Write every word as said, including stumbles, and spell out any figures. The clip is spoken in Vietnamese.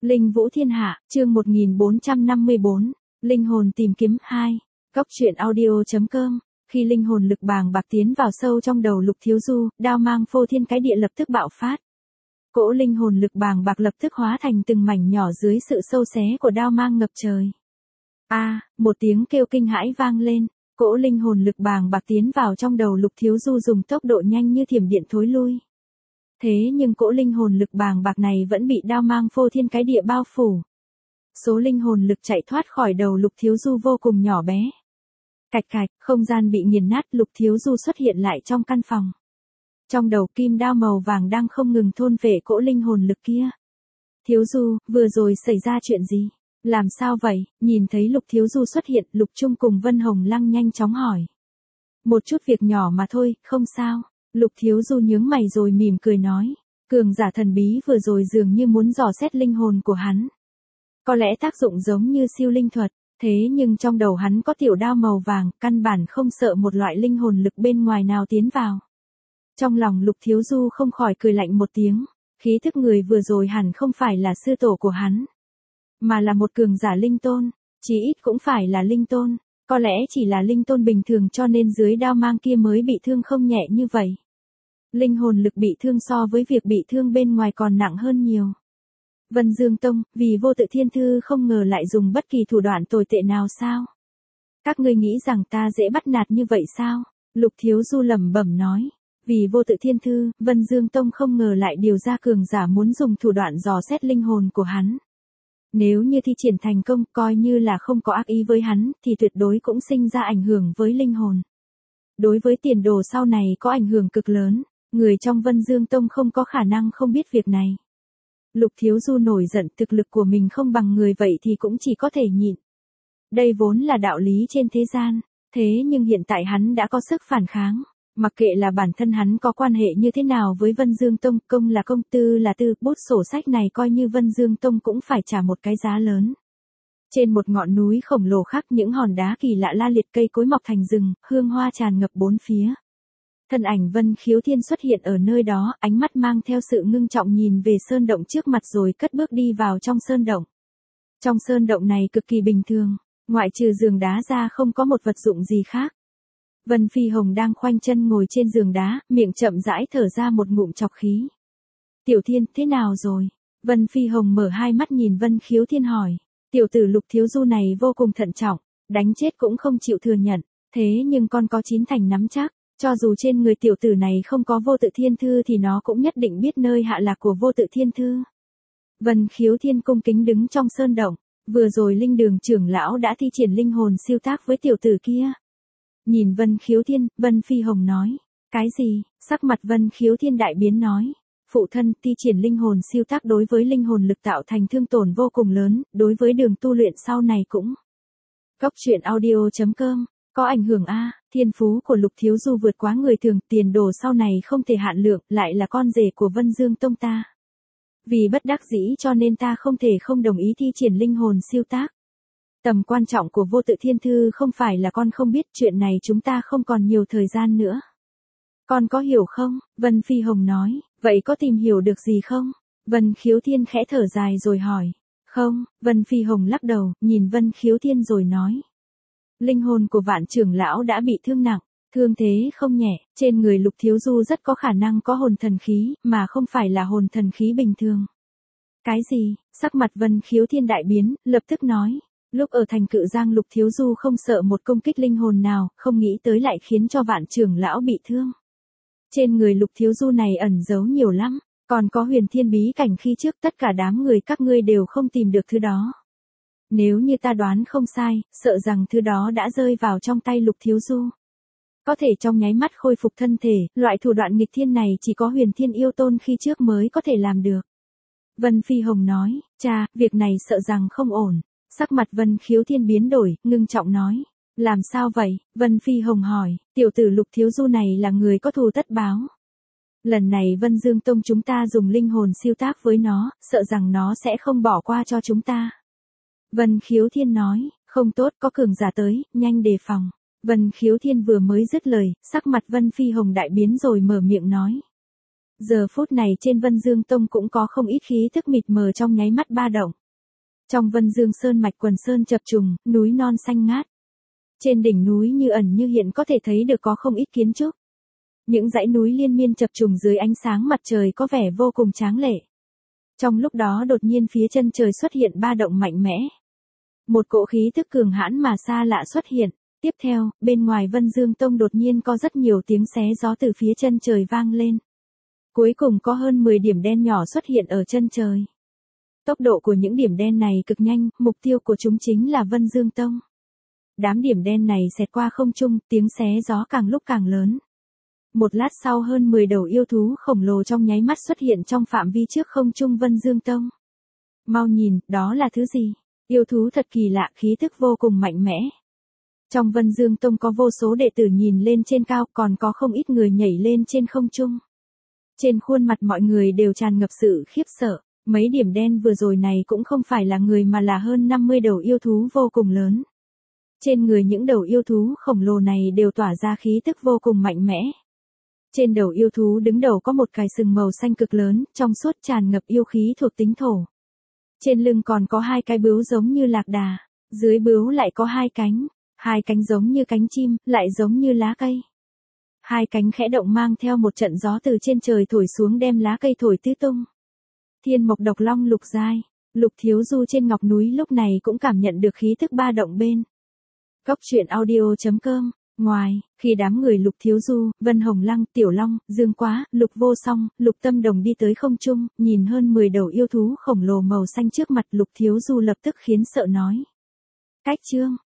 Linh Vũ Thiên Hạ, chương một nghìn bốn trăm năm mươi bốn, Linh hồn tìm kiếm hai, Góc truyện audio.com. Khi linh hồn lực bàng bạc tiến vào sâu trong đầu Lục Thiếu Du, đao mang phô thiên cái địa lập tức bạo phát. Cỗ linh hồn lực bàng bạc lập tức hóa thành từng mảnh nhỏ dưới sự sâu xé của đao mang ngập trời. A, một tiếng kêu kinh hãi vang lên, cỗ linh hồn lực bàng bạc tiến vào trong đầu Lục Thiếu Du dùng tốc độ nhanh như thiểm điện thối lui. Thế nhưng cỗ linh hồn lực bàng bạc này vẫn bị đao mang phô thiên cái địa bao phủ. Số linh hồn lực chạy thoát khỏi đầu Lục Thiếu Du vô cùng nhỏ bé. Cạch cạch, không gian bị nghiền nát, Lục Thiếu Du xuất hiện lại trong căn phòng. Trong đầu kim đao màu vàng đang không ngừng thôn phệ cỗ linh hồn lực kia. Thiếu Du, vừa rồi xảy ra chuyện gì? Làm sao vậy? Nhìn thấy Lục Thiếu Du xuất hiện, Lục Trung cùng Vân Hồng Lăng nhanh chóng hỏi. Một chút việc nhỏ mà thôi, không sao. Lục Thiếu Du nhướng mày rồi mỉm cười nói. Cường giả thần bí vừa rồi dường như muốn dò xét linh hồn của hắn. Có lẽ tác dụng giống như siêu linh thuật, thế nhưng trong đầu hắn có tiểu đao màu vàng, căn bản không sợ một loại linh hồn lực bên ngoài nào tiến vào. Trong lòng Lục Thiếu Du không khỏi cười lạnh một tiếng, khí thức người vừa rồi hẳn không phải là sư tổ của hắn, mà là một cường giả linh tôn, chí ít cũng phải là linh tôn, có lẽ chỉ là linh tôn bình thường cho nên dưới đao mang kia mới bị thương không nhẹ như vậy. Linh hồn lực bị thương so với việc bị thương bên ngoài còn nặng hơn nhiều. Vân Dương Tông, vì Vô Tự Thiên Thư không ngờ lại dùng bất kỳ thủ đoạn tồi tệ nào sao? Các ngươi nghĩ rằng ta dễ bắt nạt như vậy sao? Lục Thiếu Du lẩm bẩm nói. Vì Vô Tự Thiên Thư, Vân Dương Tông không ngờ lại điều ra cường giả muốn dùng thủ đoạn dò xét linh hồn của hắn. Nếu như thi triển thành công, coi như là không có ác ý với hắn, thì tuyệt đối cũng sinh ra ảnh hưởng với linh hồn. Đối với tiền đồ sau này có ảnh hưởng cực lớn, người trong Vân Dương Tông không có khả năng không biết việc này. Lục Thiếu Du nổi giận, thực lực của mình không bằng người vậy thì cũng chỉ có thể nhịn. Đây vốn là đạo lý trên thế gian, thế nhưng hiện tại hắn đã có sức phản kháng. Mặc kệ là bản thân hắn có quan hệ như thế nào với Vân Dương Tông, công là công, tư là tư, bút sổ sách này coi như Vân Dương Tông cũng phải trả một cái giá lớn. Trên một ngọn núi khổng lồ khác, những hòn đá kỳ lạ la liệt, cây cối mọc thành rừng, hương hoa tràn ngập bốn phía. Thân ảnh Vân Khiếu Thiên xuất hiện ở nơi đó, ánh mắt mang theo sự ngưng trọng nhìn về sơn động trước mặt rồi cất bước đi vào trong sơn động. Trong sơn động này cực kỳ bình thường, ngoại trừ giường đá ra không có một vật dụng gì khác. Vân Phi Hồng đang khoanh chân ngồi trên giường đá, miệng chậm rãi thở ra một ngụm trọc khí. Tiểu Thiên, thế nào rồi? Vân Phi Hồng mở hai mắt nhìn Vân Khiếu Thiên hỏi. Tiểu tử Lục Thiếu Du này vô cùng thận trọng, đánh chết cũng không chịu thừa nhận, thế nhưng con có chín thành nắm chắc. Cho dù trên người tiểu tử này không có Vô Tự Thiên Thư thì nó cũng nhất định biết nơi hạ lạc của Vô Tự Thiên Thư. Vân Khiếu Thiên cung kính đứng trong sơn động, vừa rồi Linh Đường trưởng lão đã thi triển linh hồn siêu tác với tiểu tử kia. Nhìn Vân Khiếu Thiên, Vân Phi Hồng nói, cái gì? Sắc mặt Vân Khiếu Thiên đại biến nói, phụ thân, thi triển linh hồn siêu tác đối với linh hồn lực tạo thành thương tổn vô cùng lớn, đối với đường tu luyện sau này cũng. Góc truyện audio.com. Có ảnh hưởng a, thiên phú của Lục Thiếu Du vượt quá người thường, tiền đồ sau này không thể hạn lượng, lại là con rể của Vân Dương Tông ta. Vì bất đắc dĩ cho nên ta không thể không đồng ý thi triển linh hồn siêu tác. Tầm quan trọng của Vô Tự Thiên Thư không phải là con không biết, chuyện này chúng ta không còn nhiều thời gian nữa. Con có hiểu không? Vân Phi Hồng nói, vậy có tìm hiểu được gì không? Vân Khiếu Thiên khẽ thở dài rồi hỏi. Không, Vân Phi Hồng lắc đầu, nhìn Vân Khiếu Thiên rồi nói. Linh hồn của Vạn trưởng lão đã bị thương nặng, thương thế không nhẹ, trên người Lục Thiếu Du rất có khả năng có hồn thần khí, mà không phải là hồn thần khí bình thường. Cái gì? Sắc mặt Vân Khiếu Thiên đại biến, lập tức nói. Lúc ở thành Cự Giang Lục Thiếu Du không sợ một công kích linh hồn nào, không nghĩ tới lại khiến cho Vạn trưởng lão bị thương. Trên người Lục Thiếu Du này ẩn giấu nhiều lắm, còn có huyền thiên bí cảnh khi trước tất cả đám người các ngươi đều không tìm được thứ đó. Nếu như ta đoán không sai, sợ rằng thứ đó đã rơi vào trong tay Lục Thiếu Du. Có thể trong nháy mắt khôi phục thân thể, loại thủ đoạn nghịch thiên này chỉ có huyền thiên yêu tôn khi trước mới có thể làm được. Vân Phi Hồng nói, cha, việc này sợ rằng không ổn. Sắc mặt Vân Khiếu Thiên biến đổi, ngưng trọng nói. Làm sao vậy? Vân Phi Hồng hỏi, tiểu tử Lục Thiếu Du này là người có thù tất báo. Lần này Vân Dương Tông chúng ta dùng linh hồn siêu tác với nó, sợ rằng nó sẽ không bỏ qua cho chúng ta. Vân Khiếu Thiên nói, không tốt, có cường giả tới, nhanh đề phòng. Vân Khiếu Thiên vừa mới dứt lời, sắc mặt Vân Phi Hồng đại biến rồi mở miệng nói. Giờ phút này trên Vân Dương Tông cũng có không ít khí thức mịt mờ trong nháy mắt ba động. Trong Vân Dương Sơn mạch quần sơn chập trùng, núi non xanh ngát. Trên đỉnh núi như ẩn như hiện có thể thấy được có không ít kiến trúc. Những dãy núi liên miên chập trùng dưới ánh sáng mặt trời có vẻ vô cùng tráng lệ. Trong lúc đó đột nhiên phía chân trời xuất hiện ba động mạnh mẽ. Một cỗ khí thức cường hãn mà xa lạ xuất hiện. Tiếp theo, bên ngoài Vân Dương Tông đột nhiên có rất nhiều tiếng xé gió từ phía chân trời vang lên. Cuối cùng có hơn mười điểm đen nhỏ xuất hiện ở chân trời. Tốc độ của những điểm đen này cực nhanh, mục tiêu của chúng chính là Vân Dương Tông. Đám điểm đen này xẹt qua không trung, tiếng xé gió càng lúc càng lớn. Một lát sau hơn mười đầu yêu thú khổng lồ trong nháy mắt xuất hiện trong phạm vi trước không trung Vân Dương Tông. Mau nhìn, đó là thứ gì? Yêu thú thật kỳ lạ, khí thức vô cùng mạnh mẽ. Trong Vân Dương Tông có vô số đệ tử nhìn lên trên cao, còn có không ít người nhảy lên trên không trung. Trên khuôn mặt mọi người đều tràn ngập sự khiếp sợ, mấy điểm đen vừa rồi này cũng không phải là người mà là hơn năm mươi đầu yêu thú vô cùng lớn. Trên người những đầu yêu thú khổng lồ này đều tỏa ra khí tức vô cùng mạnh mẽ. Trên đầu yêu thú đứng đầu có một cái sừng màu xanh cực lớn, trong suốt tràn ngập yêu khí thuộc tính thổ. Trên lưng còn có hai cái bướu giống như lạc đà, dưới bướu lại có hai cánh, hai cánh giống như cánh chim, lại giống như lá cây. Hai cánh khẽ động mang theo một trận gió từ trên trời thổi xuống đem lá cây thổi tứ tung. Thiên mộc độc long lục giai, Lục Thiếu Du trên ngọc núi lúc này cũng cảm nhận được khí tức ba động bên. Cốc truyện audio chấm com. Ngoài, khi đám người Lục Thiếu Du, Vân Hồng Lăng, Tiểu Long, Dương Quá, Lục Vô Song, Lục Tâm Đồng đi tới không trung, nhìn hơn mười đầu yêu thú khổng lồ màu xanh trước mặt Lục Thiếu Du lập tức khiến sợ nói. Cách chương.